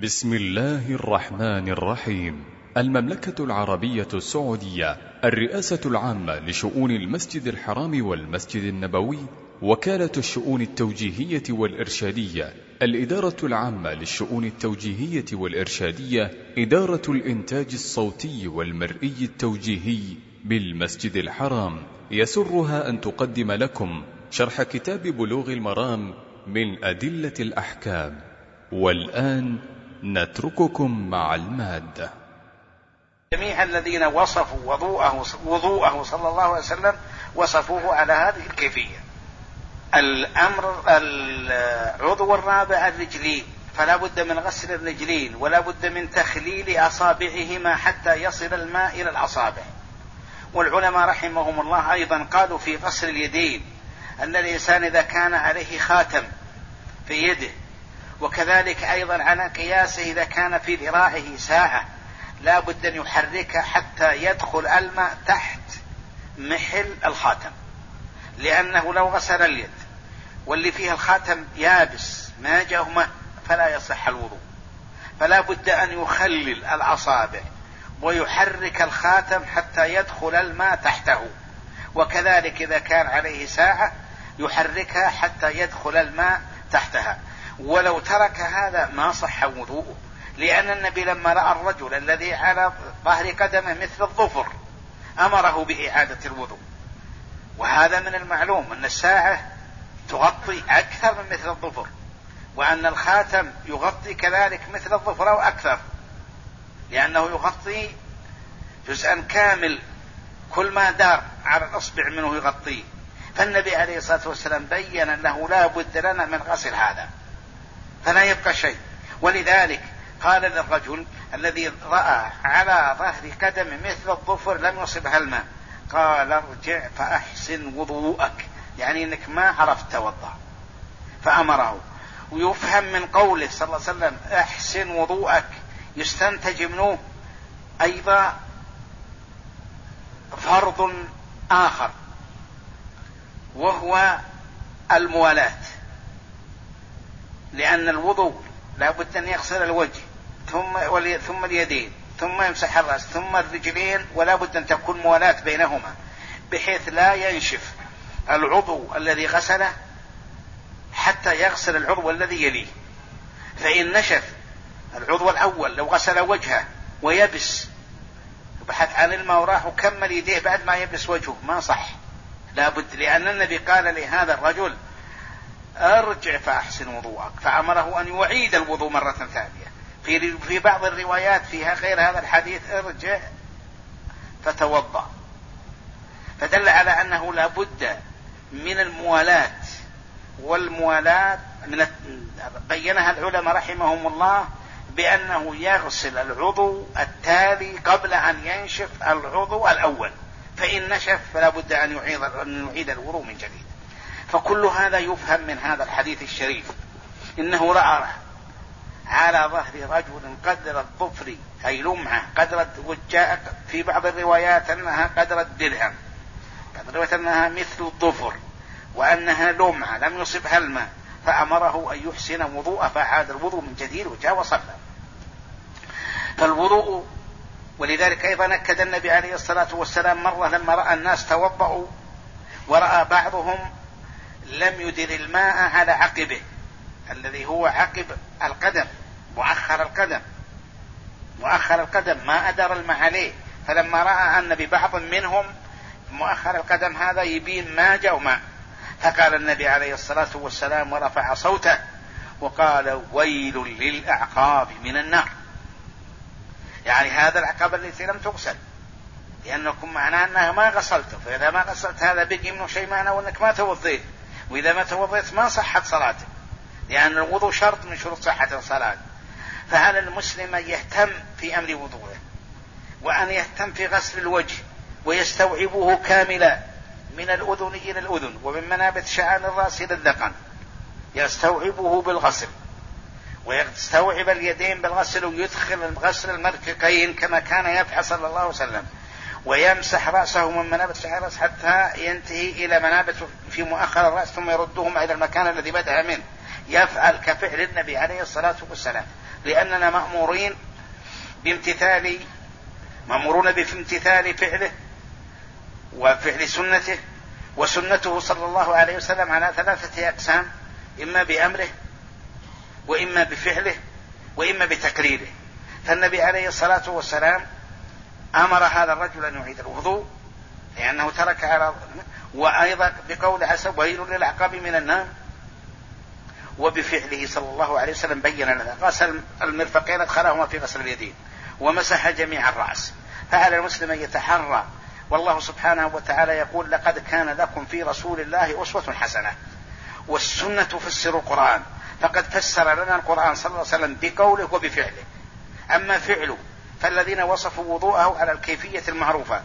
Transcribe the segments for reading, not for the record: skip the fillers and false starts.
بسم الله الرحمن الرحيم. المملكة العربية السعودية، الرئاسة العامة لشؤون المسجد الحرام والمسجد النبوي، وكالة الشؤون التوجيهية والإرشادية، الإدارة العامة للشؤون التوجيهية والإرشادية، إدارة الإنتاج الصوتي والمرئي التوجيهي بالمسجد الحرام، يسرها أن تقدم لكم شرح كتاب بلوغ المرام من أدلة الأحكام. والآن نترككم مع المادة. جميع الذين وصفوا وضوءه صلى الله عليه وسلم وصفوه على هذه الكيفية. العضو الرابع الرجلين، فلا بد من غسل الرجلين ولا بد من تخليل أصابعهما حتى يصل الماء إلى الأصابع. والعلماء رحمهم الله أيضا قالوا في غسل اليدين أن الإنسان إذا كان عليه خاتم في يده، وكذلك أيضا على قياسه إذا كان في ذراعه ساعة، لا بد أن يحرك حتى يدخل الماء تحت محل الخاتم، لأنه لو غسل اليد واللي فيها الخاتم يابس ما جاءه ماء فلا يصح الوضوء. فلا بد أن يخلل الأصابع ويحرك الخاتم حتى يدخل الماء تحته، وكذلك إذا كان عليه ساعة يحركها حتى يدخل الماء تحتها. ولو ترك هذا ما صح وضوءه، لأن النبي لما رأى الرجل الذي على ظهر قدمه مثل الظفر أمره بإعادة الوضوء. وهذا من المعلوم أن الساعة تغطي أكثر من مثل الظفر، وأن الخاتم يغطي كذلك مثل الظفر أو أكثر، لأنه يغطي جزءا كامل، كل ما دار على الأصبع منه يغطيه. فالنبي عليه الصلاة والسلام بيّن أنه لا بد لنا من غسل هذا فلا يبقى شيء. ولذلك قال للرجل الذي رأى على ظهر قدم مثل الظفر لم يصبها الماء، قال ارجع فأحسن وضوءك، يعني أنك ما عرفت توضأ، فأمره. ويفهم من قوله صلى الله عليه وسلم أحسن وضوءك يستنتج منه أيضا فرض آخر، وهو الموالاة، لأن الوضوء لا بد أن يغسل الوجه ثم اليدين ثم يمسح الرأس ثم الرجلين، ولا بد أن تكون موالاة بينهما بحيث لا ينشف العضو الذي غسله حتى يغسل العضو الذي يليه. فإن نشف العضو الأول لو غسل وجهه ويبس بحث عن الماء وراح وكمل يديه بعد ما يبس وجهه ما صح، لا بد، لأن النبي قال لهذا الرجل ارجع فأحسن وضوءك، فأمره أن يعيد الوضوء مرة ثانية. في بعض الروايات فيها غير هذا الحديث ارجع فتوضأ، فدل على أنه لا بد من الموالاة. والموالاة بينها العلماء رحمهم الله بأنه يغسل العضو التالي قبل أن ينشف العضو الأول، فإن نشف فلا بد أن يعيد الوضوء من جديد. فكل هذا يفهم من هذا الحديث الشريف. إنه رأى على ظهر رجل قدر الظفر أي لمعة قدر، وجاء في بعض الروايات أنها قدر الدرهم، قدرت أنها مثل الظفر وأنها لمعة لم يصبها الماء، فأمره أن يحسن وضوءه فأعاد الوضوء من جديد وجاء وصلى. فالوضوء، ولذلك أيضا أكد النبي عليه الصلاة والسلام مرة لما رأى الناس توضأوا ورأى بعضهم لم يدر الماء على عقبه الذي هو عقب القدم، مؤخر القدم ما أدر الماء عليه، فلما رأى أن ببعض منهم مؤخر القدم هذا يبين ما جاء ماء، فقال النبي عليه الصلاة والسلام ورفع صوته وقال ويل للأعقاب من النار، يعني هذا العقب الذي لم تغسل، لأنكم معناه أنها ما غسلته، فإذا ما غسلت هذا بقي منه شيء معناه أنك ما توضيت، وإذا ما توضيت ما صحت صلاته، لأن الوضوء شرط من شروط صحة الصلاة. فهل المسلم يهتم في أمر وضوءه، وأن يهتم في غسل الوجه ويستوعبه كاملا من الأذن إلى الأذن ومن منابت شعر الرأس إلى الذقن، يستوعبه بالغسل، ويستوعب اليدين بالغسل، ويدخل غسل المرفقين كما كان يفعل صلى الله عليه وسلم، ويمسح رأسه من منابت شعر الرأس حتى ينتهي إلى منابت في مؤخر الرأس ثم يردهما إلى المكان الذي بدأ منه، يفعل كفعل النبي عليه الصلاة والسلام. لأننا مأمورون بامتثال فعله وفعل سنته، وسنته صلى الله عليه وسلم على 3 أقسام: إما بأمره، وإما بفعله، وإما بتقريره. فالنبي عليه الصلاة والسلام أمر هذا الرجل أن يعيد الوضوء لأنه ترك على، وأيضا بقول حسب: ويل للعقاب من النار. وبفعله صلى الله عليه وسلم بين لنا: غسل المرفقين أدخلهما في غسل اليدين، ومسح جميع الرأس. فعلى المسلم أن يتحرى، والله سبحانه وتعالى يقول: لقد كان لكم في رسول الله أسوة حسنة. والسنة تفسر القرآن، فقد فسر لنا القرآن صلى الله عليه وسلم بقوله وبفعله. أما فعله فالذين وصفوا وضوءه على الكيفية المعروفة،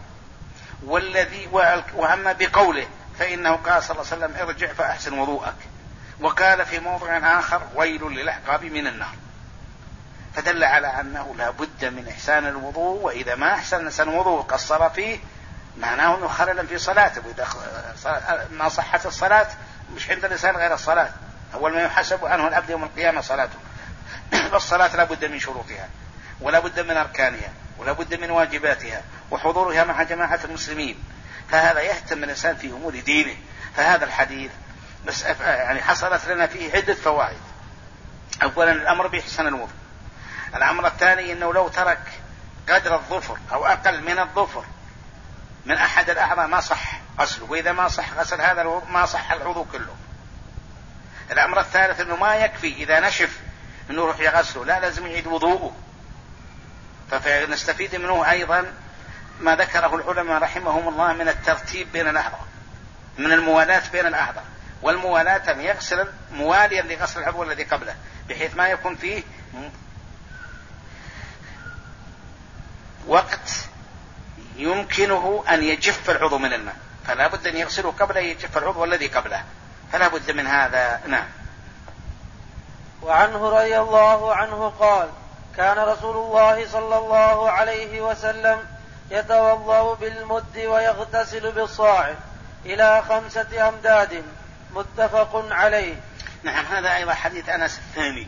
وأما بقوله فإنه قال صلى الله عليه وسلم: ارجع فأحسن وضوءك. وقال في موضع آخر: ويل للعقاب من النار. فدل على أنه لا بد من إحسان الوضوء، وإذا ما أحسن وضوء قصر فيه معناه أنه خلل في صلاته، وإذا ما صحت الصلاة مش عند الإنسان غير الصلاة. أول ما يحسب عنه العبد يوم القيامة صلاته. والصلاة لا بد من شروطها، ولا بد من أركانها، ولا بد من واجباتها، وحضورها مع جماعة المسلمين. فهذا يهتم الإنسان في أمور دينه. فهذا الحديث بس يعني حصلت لنا فيه عدة فوائد. أولا الأمر بإحسان الوضوء. الأمر الثاني أنه لو ترك قدر الظفر أو أقل من الظفر من أحد الأعضاء ما صح غسله، وإذا ما صح غسل هذا الوضوء ما صح الوضوء كله. الأمر الثالث أنه ما يكفي إذا نشف أنه يروح يغسله، لا، لازم يعيد وضوءه. فنستفيد منه أيضا ما ذكره العلماء رحمهم الله من الترتيب بين الأعضاء، من الموالاة بين الأعضاء. والموالاة أن يغسل مواليا لغسل العضو الذي قبله، بحيث ما يكون فيه وقت يمكنه أن يجف العضو من الماء، فلا بد أن يغسله قبل أن يجف العضو الذي قبله، فلا بد من هذا. نعم. وعنه رضي الله عنه قال: كان رسول الله صلى الله عليه وسلم يتوضأ بالمد ويغتسل بالصاع إلى 5 أمداد، متفق عليه. نعم. هذا أيضا حديث أنس الثاني،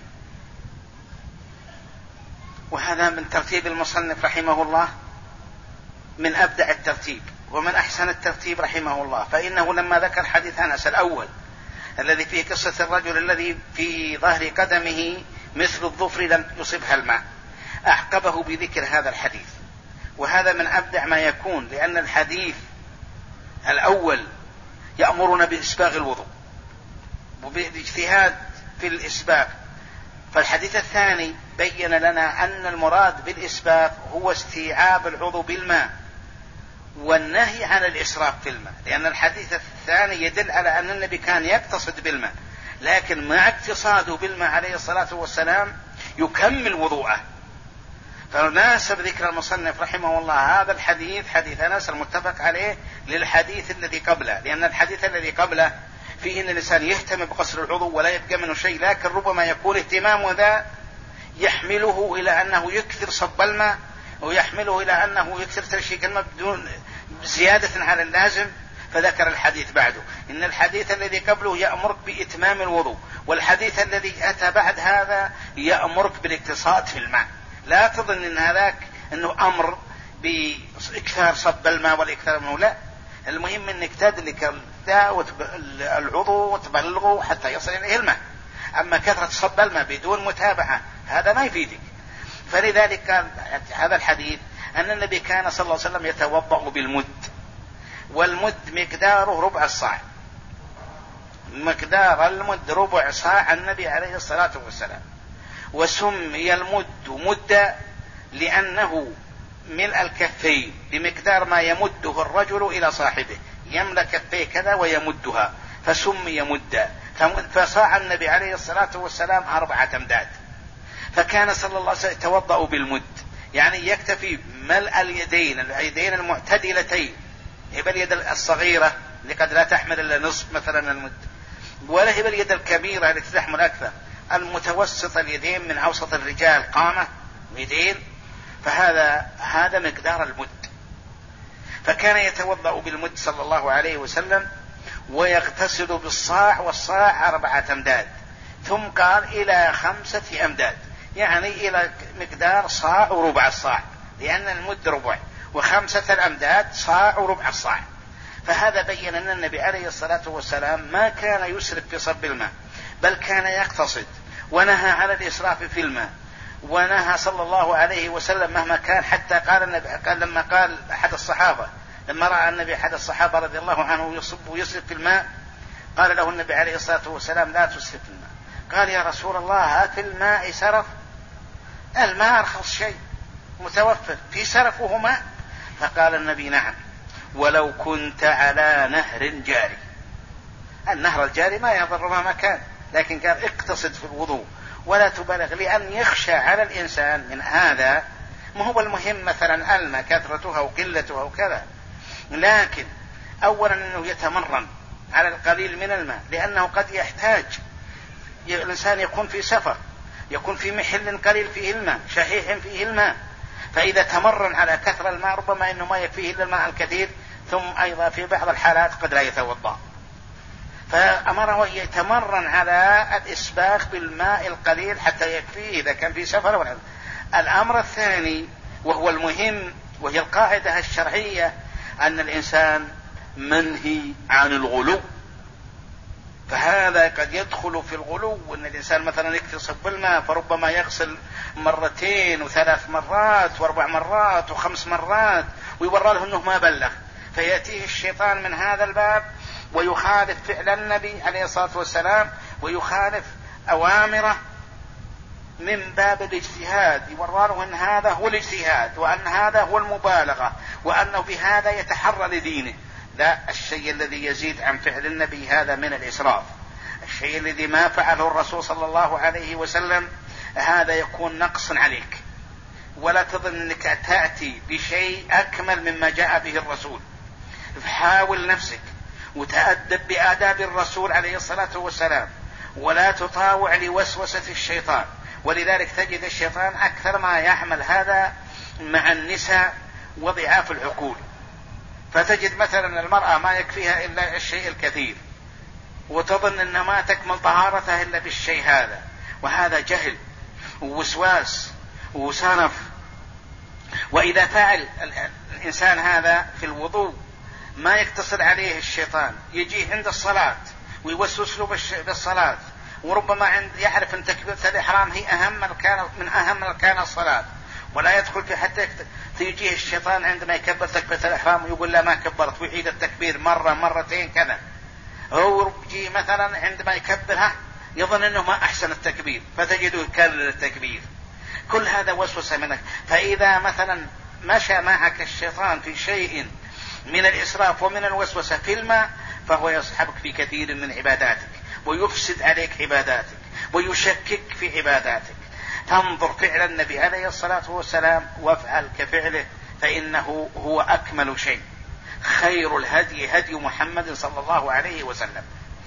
وهذا من ترتيب المصنف رحمه الله، من أبدع الترتيب ومن أحسن الترتيب رحمه الله. فإنه لما ذكر حديث أنس الأول الذي فيه قصة الرجل الذي في ظهر قدمه مثل الظفر لم يصبها الماء، أعقبه بذكر هذا الحديث. وهذا من أبدع ما يكون، لأن الحديث الأول يأمرنا بإسباغ الوضوء وبالاجتهاد في الإسباغ، فالحديث الثاني بين لنا أن المراد بالإسباغ هو استيعاب العضو بالماء والنهي عن الإسراف في الماء. لأن الحديث الثاني يدل على أن النبي كان يقتصد بالماء، لكن مع اقتصاده بالماء عليه الصلاة والسلام يكمل وضوءه. فناسب ذكر المصنف رحمه الله هذا الحديث، حديث أنس المتفق عليه، للحديث الذي قبله، لأن الحديث الذي قبله فيه أن الإنسان يهتم بغسل العضو ولا يبقى منه شيء، لكن ربما يكون اهتمامه ذا يحمله إلى أنه يكثر صب الماء، ويحمله إلى أنه يكثر ترشيق الماء بدون زيادة على اللازم. فذكر الحديث بعده. إن الحديث الذي قبله يأمرك بإتمام الوضوء، والحديث الذي أتى بعد هذا يأمرك بالاقتصاد في الماء. لا تظن إن هذاك أنه أمر بإكثار صب الماء والإكثار منه، لا، المهم أنك تدلك العضو وتبلغه حتى يصل إليه الماء. أما كثرة صب الماء بدون متابعة هذا ما يفيدك. فلذلك كان هذا الحديث أن النبي كان صلى الله عليه وسلم يتوضأ بالمد، والمد مقداره ربع الصاع، مقدار المد ربع صاع النبي عليه الصلاة والسلام. وسمي المد مدا لأنه ملء الكفين بمقدار ما يمده الرجل إلى صاحبه، يملأ كفيه كذا ويمدها، فسمي مدا. فصاع النبي عليه الصلاة والسلام 4 أمداد. فكان صلى الله عليه وسلم يتوضأ بالمد، يعني يكتفي ملء اليدين المعتدلتين، هي اليد الصغيرة اللي قد لا تحمل إلا نصف مثلا المد، ولا هي اليد الكبيرة التي تحمل أكثر، المتوسط اليدين من أوسط الرجال قامة يدين. فهذا مقدار المد. فكان يتوضأ بالمد صلى الله عليه وسلم، ويغتسل بالصاع، والصاع 4 أمداد. ثم قال إلى 5 أمداد، يعني إلى مقدار صاع وربع الصاع، لأن المد ربع، و5 الأمداد صاع وربع الصاع. فهذا بين أن النبي عليه الصلاة والسلام ما كان يسرف في صب الماء، بل كان يقتصد، ونهى على الإسراف في الماء، ونهى صلى الله عليه وسلم مهما كان. حتى قال النبي لما قال أحد الصحابة، لما رأى النبي أحد الصحابة رضي الله عنه يصب ويسرف في الماء، قال له النبي عليه الصلاة والسلام: لا تسرف الماء. قال: يا رسول الله، في الماء سرف؟ الماء أرخص شيء متوفر، في سرف وهو ماء؟ فقال النبي: نعم، ولو كنت على نهر جاري. النهر الجاري ما يضر ما كان، لكن قال: اقتصد في الوضوء ولا تبالغ، لأن يخشى على الإنسان من هذا. ما هو المهم مثلا الماء كثرتها وقلتها وكذا، لكن أولا أنه يتمرن على القليل من الماء، لأنه قد يحتاج الإنسان يكون في سفر، يكون في محل قليل فيه الماء، شحيح فيه الماء، فإذا تمرن على كثر الماء ربما أنه ما يكفيه إلا الماء الكثير، ثم أيضا في بعض الحالات قد لا يتوضأ، فأمره يتمرن على الإسباغ بالماء القليل حتى يكفيه إذا كان في سفر. الأمر الثاني وهو المهم، وهي القاعدة الشرعية، أن الإنسان منهي عن الغلو. فهذا قد يدخل في الغلو، أن الإنسان مثلا يكتصب بالماء فربما يغسل 2 و3 مرات و4 مرات و5 مرات، ويورى له أنه ما بلغ، فيأتيه الشيطان من هذا الباب ويخالف فعل النبي عليه الصلاة والسلام، ويخالف أوامره من باب الاجتهاد، يورى له أن هذا هو الاجتهاد، وأن هذا هو المبالغة، وأنه بهذا يتحرى لدينه. لا، الشيء الذي يزيد عن فعل النبي هذا من الإسراف. الشيء الذي ما فعله الرسول صلى الله عليه وسلم هذا يكون نقص عليك، ولا تظن أنك تأتي بشيء أكمل مما جاء به الرسول. فحاول نفسك وتأدب بآداب الرسول عليه الصلاة والسلام، ولا تطاوع لوسوسة الشيطان. ولذلك تجد الشيطان أكثر ما يعمل هذا مع النساء وضعاف العقول، فتجد مثلا المرأة ما يكفيها إلا الشيء الكثير، وتظن أن ما تكمل طهارتها إلا بالشيء هذا، وهذا جهل ووسواس وسرف. وإذا فعل الإنسان هذا في الوضوء ما يقتصر عليه الشيطان، يجيه عند الصلاة ويوسوس له بالصلاة، وربما يعرف أن تكبيرة الإحرام هي من أهم أركان الصلاة، ولا يدخل في حتى يجيه الشيطان عندما يكبر تكبيرة الإحرام ويقول لا ما كبرت، ويعيد التكبير مرة مرتين كذا. هو يجي مثلا عندما يكبرها يظن أنه ما أحسن التكبير، فتجده يكرر التكبير. كل هذا وسوسة منك. فإذا مثلا مشى معك الشيطان في شيء من الإسراف ومن الوسوسة في الماء، فهو يصحبك في كثير من عباداتك، ويفسد عليك عباداتك، ويشكك في عباداتك. تنظر فعل النبي عليه الصلاة والسلام وافعل كفعله، فإنه هو أكمل شيء. خير الهدي هدي محمد صلى الله عليه وسلم.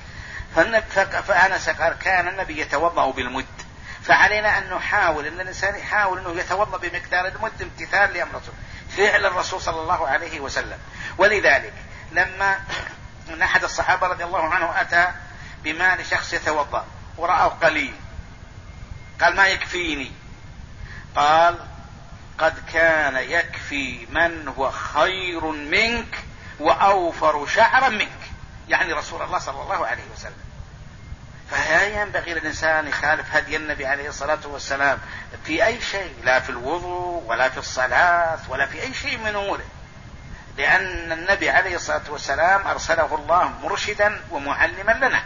فأنس قال: كان النبي يتوضأ بالمد. فعلينا أن نحاول، أن الإنسان يحاول أنه يتوضأ بمقدار المد امتثال لأمر فعل الرسول صلى الله عليه وسلم. ولذلك لما أحد الصحابة رضي الله عنه أتى بماء لشخص يتوضأ ورأى قليل، قال: ما يكفيني. قال: قد كان يكفي من هو خير منك وأوفر شعرا منك، يعني رسول الله صلى الله عليه وسلم. فلا ينبغي للإنسان يخالف هدي النبي عليه الصلاة والسلام في أي شيء، لا في الوضوء ولا في الصلاة ولا في أي شيء من أموره، لأن النبي عليه الصلاة والسلام أرسله الله مرشدا ومعلما لنا،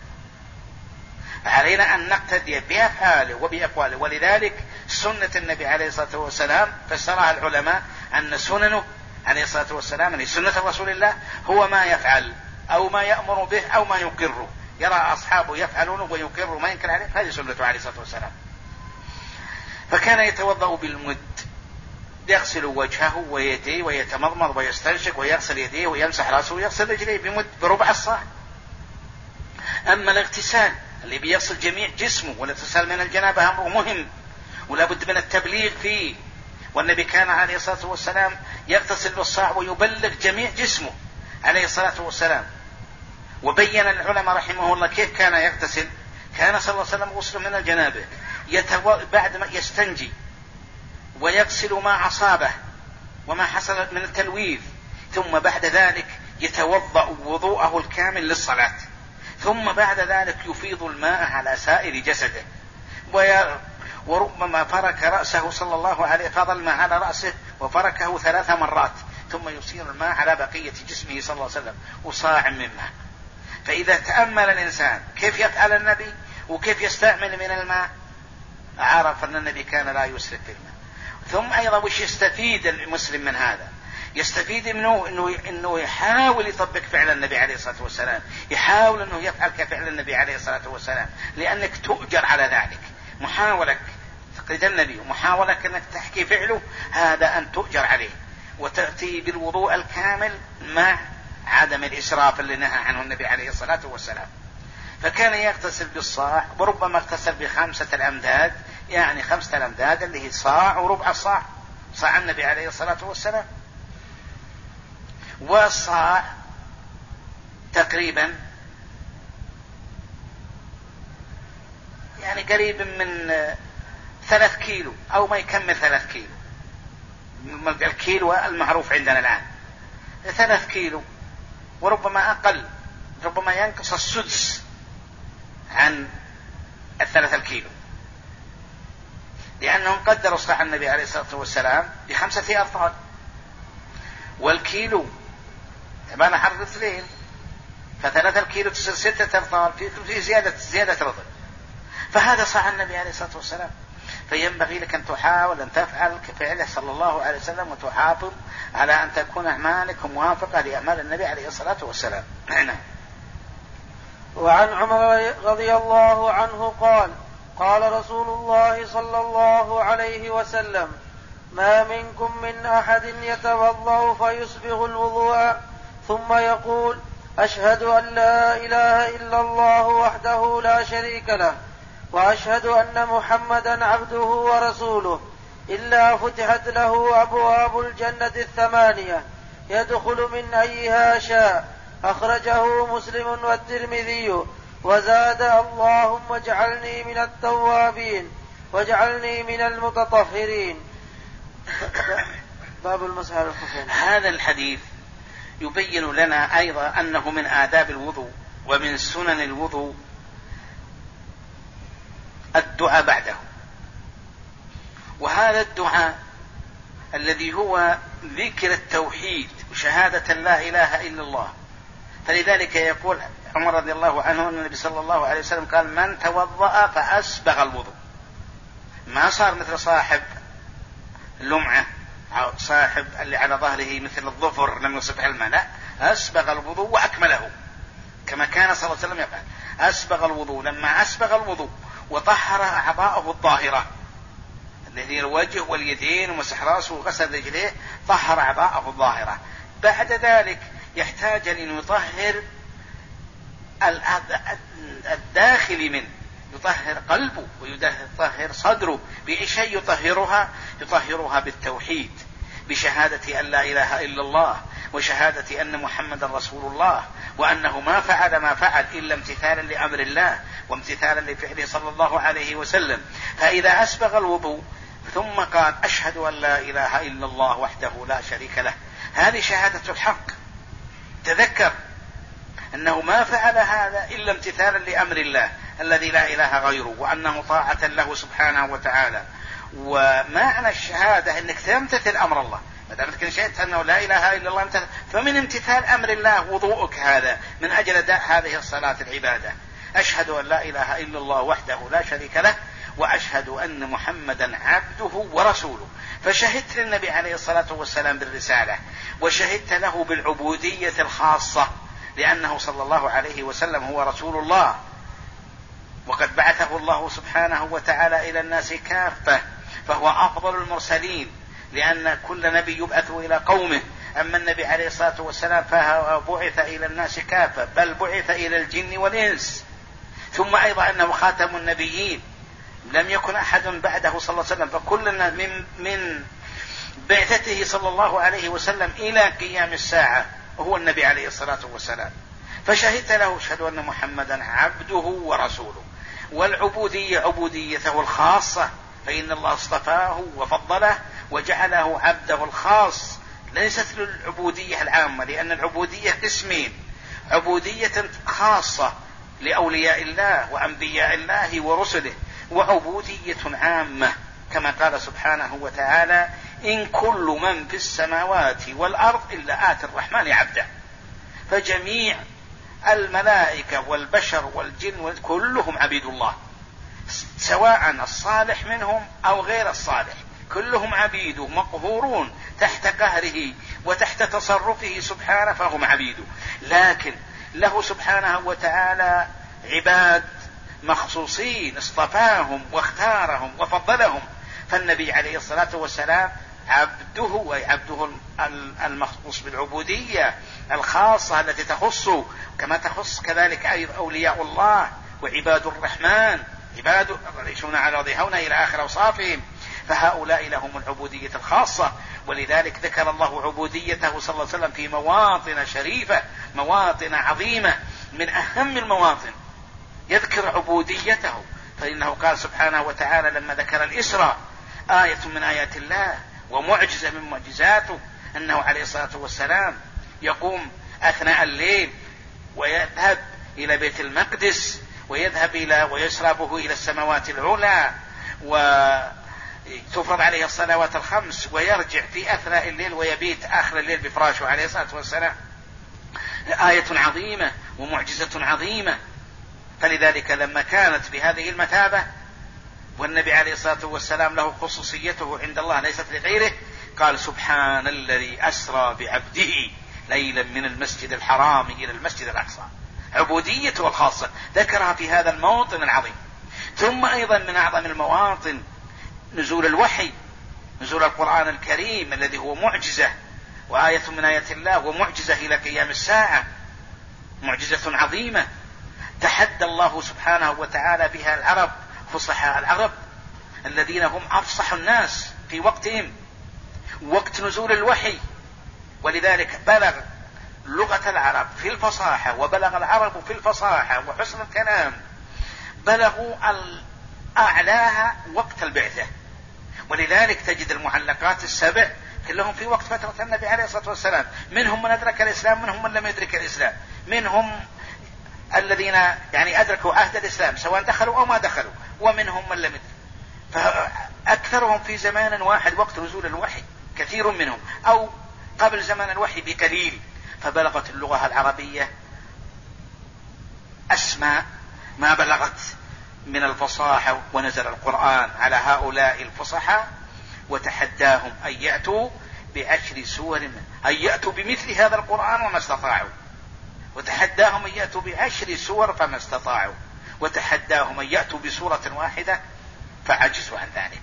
علينا أن نقتدي بأفعاله وبأقواله. ولذلك سنة النبي عليه الصلاة والسلام فسرها العلماء أن سننه عليه الصلاة والسلام، أن سنة رسول الله هو ما يفعل أو ما يأمر به أو ما يقره، يرى أصحابه يفعلونه ويقر ما ينكر عليه، هذه سنته عليه الصلاة والسلام. فكان يتوضأ بالمد، يغسل وجهه ويديه ويتمضمض ويستنشق ويغسل يديه ويمسح رأسه ويغسل رجليه بمد بربع الصاع. أما الاغتسال اللي بيغسل جميع جسمه، والاغتسال من الجنابة أمر مهم ولا بد من التبليغ فيه، والنبي كان عليه الصلاة والسلام يغتسل بالصاع ويبلغ جميع جسمه عليه الصلاة والسلام. وبين العلماء رحمه الله كيف كان يغتسل. كان صلى الله عليه وسلم غسل من الجنابة، بعد ما يستنجي ويغسل ما أصابه وما حصل من التلويث، ثم بعد ذلك يتوضأ وضوءه الكامل للصلاة، ثم بعد ذلك يفيض الماء على سائر جسده، وربما فرك رأسه صلى الله عليه فاض الماء على رأسه وفركه 3 مرات، ثم يصير الماء على بقية جسمه صلى الله عليه وسلم وصاع من ماء. فإذا تأمل الإنسان كيف يفعل النبي وكيف يستعمل من الماء عرف أن النبي كان لا يسرف في الماء. ثم أيضا وش يستفيد المسلم من هذا؟ يستفيد إنه يحاول يطبق فعل النبي عليه الصلاة والسلام، يحاول أنه يفعل كفعل النبي عليه الصلاة والسلام، لأنك تؤجر على ذلك. محاولك تقليد النبي ومحاولك أنك تحكي فعله هذا أن تؤجر عليه، وتأتي بالوضوء الكامل مع عدم الإسراف اللي نهى عنه النبي عليه الصلاة والسلام. فكان يغتسل بالصاع، وربما اغتسل ب5 الأمداد، يعني 5 الأمداد اللي هي صاع وربع الصاع، صاع النبي عليه الصلاة والسلام. والصاع تقريبا يعني قريب من 3 كيلو أو ما يكمل 3 كيلو، الكيلو المعروف عندنا الآن 3 كيلو، وربما أقل، ربما ينقص السدس عن 3 الكيلو، لأنهم قدروا صاع النبي عليه الصلاة والسلام ب5 أرطال، والكيلو تبان حرف 2، ف3 الكيلو تصير 6 أرطال، في زيادة رطل. فهذا صاع النبي عليه الصلاة والسلام. فينبغي لك أن تحاول أن تفعل كفعله صلى الله عليه وسلم، وتحافظ على أن تكون أعمالك موافقة لأعمال النبي عليه الصلاة والسلام. وعن عمر رضي الله عنه قال: قال رسول الله صلى الله عليه وسلم: ما منكم من أحد يتوضأ فيسبغ الوضوء ثم يقول: أشهد أن لا إله إلا الله وحده لا شريك له، وأشهد أن محمدا عبده ورسوله، إلا فتحت له أبواب الجنة 8 يدخل من أيها شاء. أخرجه مسلم والترمذي، وزاد: اللهم اجعلني من التوابين واجعلني من المتطهرين. باب المسح على الخفين. هذا الحديث يبين لنا أيضا أنه من آداب الوضوء ومن سنن الوضوء الدعاء بعده، وهذا الدعاء الذي هو ذكر التوحيد وشهادة لا إله إلا الله. فلذلك يقول عمر رضي الله عنه أن النبي صلى الله عليه وسلم قال: من توضأ فأسبغ الوضوء. ما صار مثل صاحب اللمعة أو صاحب اللي على ظهره مثل الظفر لم يصبح الماء، لا، أسبغ الوضوء وأكمله، كما كان صلى الله عليه وسلم يفعل. أسبغ الوضوء، لما أسبغ الوضوء وطهر أعضاءه الظاهرة الذي الوجه واليدين ومسح راسه وغسل رجليه، طهر أعضاءه الظاهرة. بعد ذلك يحتاج أن يطهر الداخل منه، يطهر قلبه ويطهر صدره. بأي شيء يطهرها بالتوحيد، بشهادة أن لا إله إلا الله، وشهادة أن محمد رسول الله، وأنه ما فعل ما فعل إلا امتثالا لأمر الله وامتثالا لفعله صلى الله عليه وسلم. فإذا أسبغ الوضوء ثم قال: أشهد أن لا إله إلا الله وحده لا شريك له، هذه شهادة الحق. تذكر أنه ما فعل هذا إلا امتثالا لأمر الله الذي لا إله غيره، وأنه طاعة له سبحانه وتعالى. ومعنى الشهادة أنك تمتثل أمر الله، ما دام أنك شهدت أنه لا إله إلا الله فمن امتثال أمر الله وضوءك هذا من أجل أداء هذه الصلاة العبادة. أشهد أن لا إله إلا الله وحده لا شريك له، وأشهد أن محمدا عبده ورسوله. فشهدت للنبي عليه الصلاة والسلام بالرسالة، وشهدت له بالعبودية الخاصة، لأنه صلى الله عليه وسلم هو رسول الله، وقد بعثه الله سبحانه وتعالى إلى الناس كافة، فهو أفضل المرسلين، لأن كل نبي يبعث إلى قومه. أما النبي عليه الصلاة والسلام فهو بعث إلى الناس كافة، بل بعث إلى الجن والإنس. ثم أيضا أنه خاتم النبيين، لم يكن أحد بعده صلى الله عليه وسلم، فكلنا من بعثته صلى الله عليه وسلم إلى قيام الساعة هو النبي عليه الصلاة والسلام. فشهدت له: أشهد أن محمدا عبده ورسوله. والعبودية عبوديته الخاصة، فإن الله اصطفاه وفضله وجعله عبده الخاص، ليست للعبودية العامة، لأن العبودية قسمين: عبودية خاصة لأولياء الله وأنبياء الله ورسله، وعبودية عامة كما قال سبحانه وتعالى: إن كل من في السماوات والأرض إلا آتي الرحمن عبدا. فجميع الملائكة والبشر والجن كلهم عبيد الله، سواء الصالح منهم أو غير الصالح، كلهم عبيده مقهورون تحت قهره وتحت تصرفه سبحانه، فهم عبيده. لكن له سبحانه وتعالى عباد مخصوصين اصطفاهم واختارهم وفضلهم، فالنبي عليه الصلاة والسلام عبده، وعبده المخصوص بالعبودية الخاصة التي تخصه كما تخص كذلك أيضا أولياء الله وعباد الرحمن، عباد يعيشون على الأرض هونا إلى آخر أوصافهم، فهؤلاء لهم العبودية الخاصة. ولذلك ذكر الله عبوديته صلى الله عليه وسلم في مواطن شريفة، مواطن عظيمة، من أهم المواطن يذكر عبوديته، فإنه قال سبحانه وتعالى لما ذكر الإسراء: آية من آيات الله ومعجزة من معجزاته أنه عليه الصلاة والسلام يقوم أثناء الليل ويذهب إلى بيت المقدس ويسربه إلى السماوات العلى، وتفرض عليه الصلوات الخمس، ويرجع في أثناء الليل ويبيت آخر الليل بفراشه عليه الصلاة والسلام. آية عظيمة ومعجزة عظيمة. فلذلك لما كانت بهذه المثابة والنبي عليه الصلاة والسلام له خصوصيته عند الله ليست لغيره، قال: سبحان الذي أسرى بعبده ليلا من المسجد الحرام إلى المسجد الأقصى. عبوديته الخاصة ذكرها في هذا الموطن العظيم. ثم أيضا من أعظم المواطن نزول الوحي، نزول القرآن الكريم الذي هو معجزة وآية من آيات الله ومعجزة إلى قيام الساعة، معجزة عظيمة تحدى الله سبحانه وتعالى بها العرب، فصحاء العرب الذين هم أفصح الناس في وقتهم، وقت نزول الوحي. ولذلك بلغ لغة العرب في الفصاحة، وبلغ العرب في الفصاحة وحسن الكلام، بلغوا أعلاها وقت البعثة. ولذلك تجد المعلقات السبع كلهم في وقت فترة النبي عليه الصلاة والسلام، منهم من أدرك الإسلام، منهم من لم يدرك الإسلام، منهم الذين يعني أدركوا عهد الإسلام سواء دخلوا أو ما دخلوا، ومنهم من لم يدرك. فأكثرهم في زمان واحد وقت نزول الوحي، كثير منهم أو قبل زمان الوحي بقليل. فبلغت اللغة العربية أسماء ما بلغت من الفصاحة، ونزل القرآن على هؤلاء الفصحاء وتحداهم أن يأتوا ب10 سور، أن يأتوا بمثل هذا القرآن وما استطاعوا، وتحداهم أن يأتوا ب10 سور فما استطاعوا، وتحداهم أن يأتوا بسورة واحدة فعجزوا عن ذلك،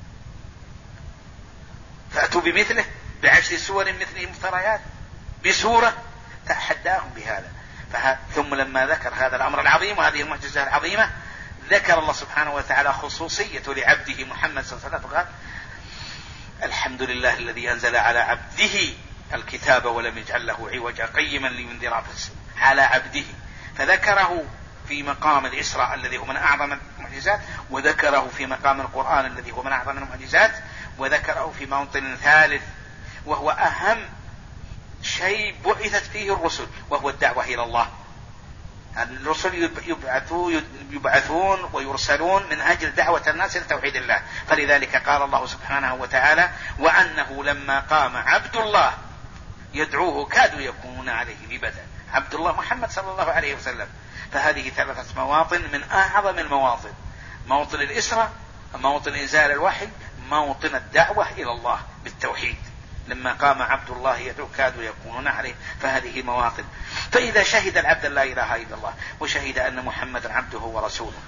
فأتوا بمثله ب10 سور مثله مفتريات بسورة، تحداهم بهذا. ثم لما ذكر هذا الأمر العظيم وهذه المعجزة العظيمة، ذكر الله سبحانه وتعالى خصوصية لعبده محمد صلى الله عليه وسلم، فقال: الحمد لله الذي أنزل على عبده الكتاب ولم يجعل له عوجا قيما لينذر بأسا على عبده. فذكره في مقام الإسراء الذي هو من أعظم المعجزات، وذكره في مقام القرآن الذي هو من أعظم المعجزات، وذكره في موطن ثالث وهو أهم شيء بعثت فيه الرسل، وهو الدعوة إلى الله. الرسل يبعثون ويرسلون من أجل دعوة الناس إلى توحيد الله. فلذلك قال الله سبحانه وتعالى: وأنه لما قام عبد الله يدعوه كادوا يكونون عليه لبدا. عبد الله محمد صلى الله عليه وسلم. فهذه 3 مواطن من أعظم المواطن: موطن الإسراء، موطن إنزال الوحي، موطن الدعوة إلى الله بالتوحيد. لما قام عبد الله يدعو كادوا يكونون عليه. فهذه مواطن. فإذا شهد العبد لا إله إلا الله وشهد أن محمدا عبده ورسوله،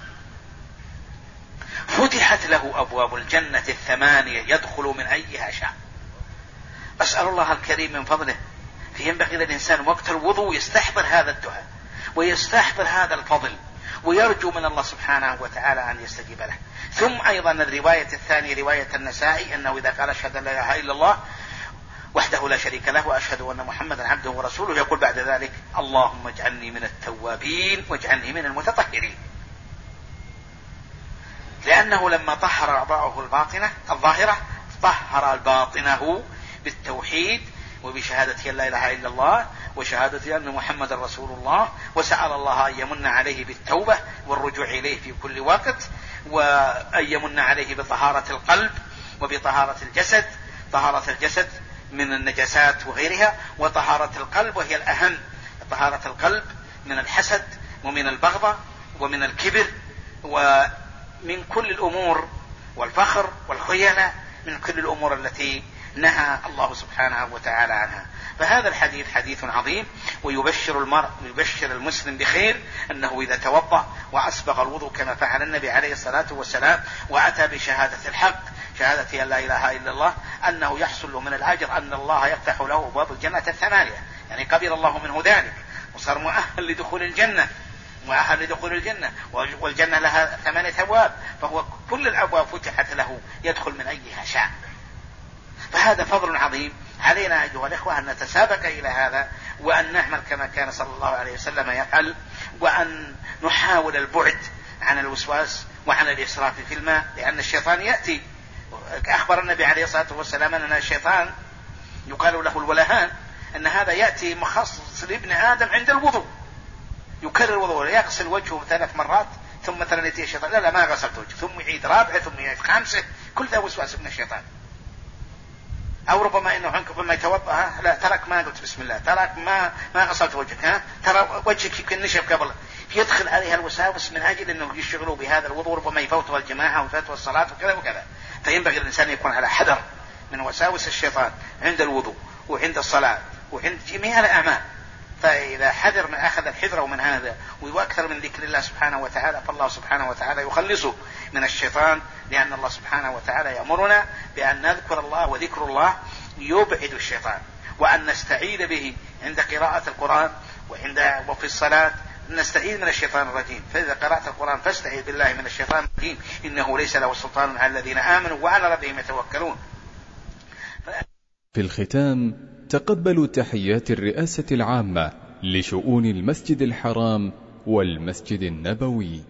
فتحت له أبواب الجنة 8 يدخل من أيها شاء. أسأل الله الكريم من فضله، فينبغي للإنسان وقت الوضوء يستحضر هذا الدعاء ويستحضر هذا الفضل، ويرجو من الله سبحانه وتعالى أن يستجيب له. ثم أيضا الرواية الثانية رواية النسائي أنه إذا قال أشهد أن لا إله إلا الله وحده لا شريك له وأشهد أن محمدا عبده ورسوله، يقول بعد ذلك: اللهم اجعلني من التوابين واجعلني من المتطهرين. لأنه لما طهر أعضاءه الظاهرة طهر باطنه بالتوحيد وبشهادة أن لا إله إلا الله وشهادة أن محمد رسول الله، وسأل الله أن يمن عليه بالتوبة والرجوع إليه في كل وقت، وأن يمن عليه بطهارة القلب وبطهارة الجسد، طهارة الجسد من النجاسات وغيرها، وطهارة القلب وهي الأهم، طهارة القلب من الحسد ومن البغضة ومن الكبر ومن كل الأمور والفخر والخيانة، من كل الأمور التي نهى الله سبحانه وتعالى عنها. فهذا الحديث حديث عظيم، ويبشر المسلم بخير أنه إذا توضأ وأسبغ الوضوء كما فعل النبي عليه الصلاة والسلام وأتى بشهادة الحق، شهادة أن لا إله إلا الله، أنه يحصل له من الأجر أن الله يفتح له أبواب الجنة 8، يعني قبل الله منه ذلك وصار مؤهل لدخول الجنة، والجنة لها 8 أبواب، فهو كل الأبواب فتحت له يدخل من أيها شاء. فهذا فضل عظيم علينا أيها الإخوة أن نتسابق إلى هذا، وأن نعمل كما كان صلى الله عليه وسلم يفعل، وأن نحاول البعد عن الوسواس وعن الإسراف في الماء، لأن الشيطان يأتي. أخبر النبي عليه الصلاة والسلام أن الشيطان يقال له الولهان، أن هذا يأتي مخصص لابن آدم عند الوضوء، يكرر الوضوء يغسل وجهه 3 مرات، ثم مثلا يأتي الشيطان لا ما غسلت وجهه، ثم يعيد رابعة، ثم يعيد 5، كل ذا وسواس من الشيطان. أو ربما إنه عنك قبل ما يتوضأ لا ترك ما قلت بسم الله، ترك ما غسلت وجهك، ترى وجهك يمكن نشف قبل، يدخل عليها الوساوس من أجل أنه يشغلوا بهذا الوضوء، ربما يفوتوا الجماعة ويفوتوا الصلاة وكذا وكذا. فينبغي الإنسان يكون على حذر من وساوس الشيطان عند الوضوء وعند الصلاة وعند جميع الأعمال. فإذا حذر من أخذ الحذر من هذا وأكثر من ذكر الله سبحانه وتعالى، فالله سبحانه وتعالى يخلصه من الشيطان، لأن الله سبحانه وتعالى يأمرنا بأن نذكر الله، وذكر الله يبعد الشيطان، وأن نستعيذ به عند قراءة القرآن وفي الصلاة، نستعيذ من الشيطان الرجيم. فإذا قرأت القرآن فاستعيذ بالله من الشيطان الرجيم، إنه ليس له سلطان على الذين آمنوا وعلى ربهم يتوكلون. في الختام تقبلوا تحيات الرئاسة العامة لشؤون المسجد الحرام والمسجد النبوي.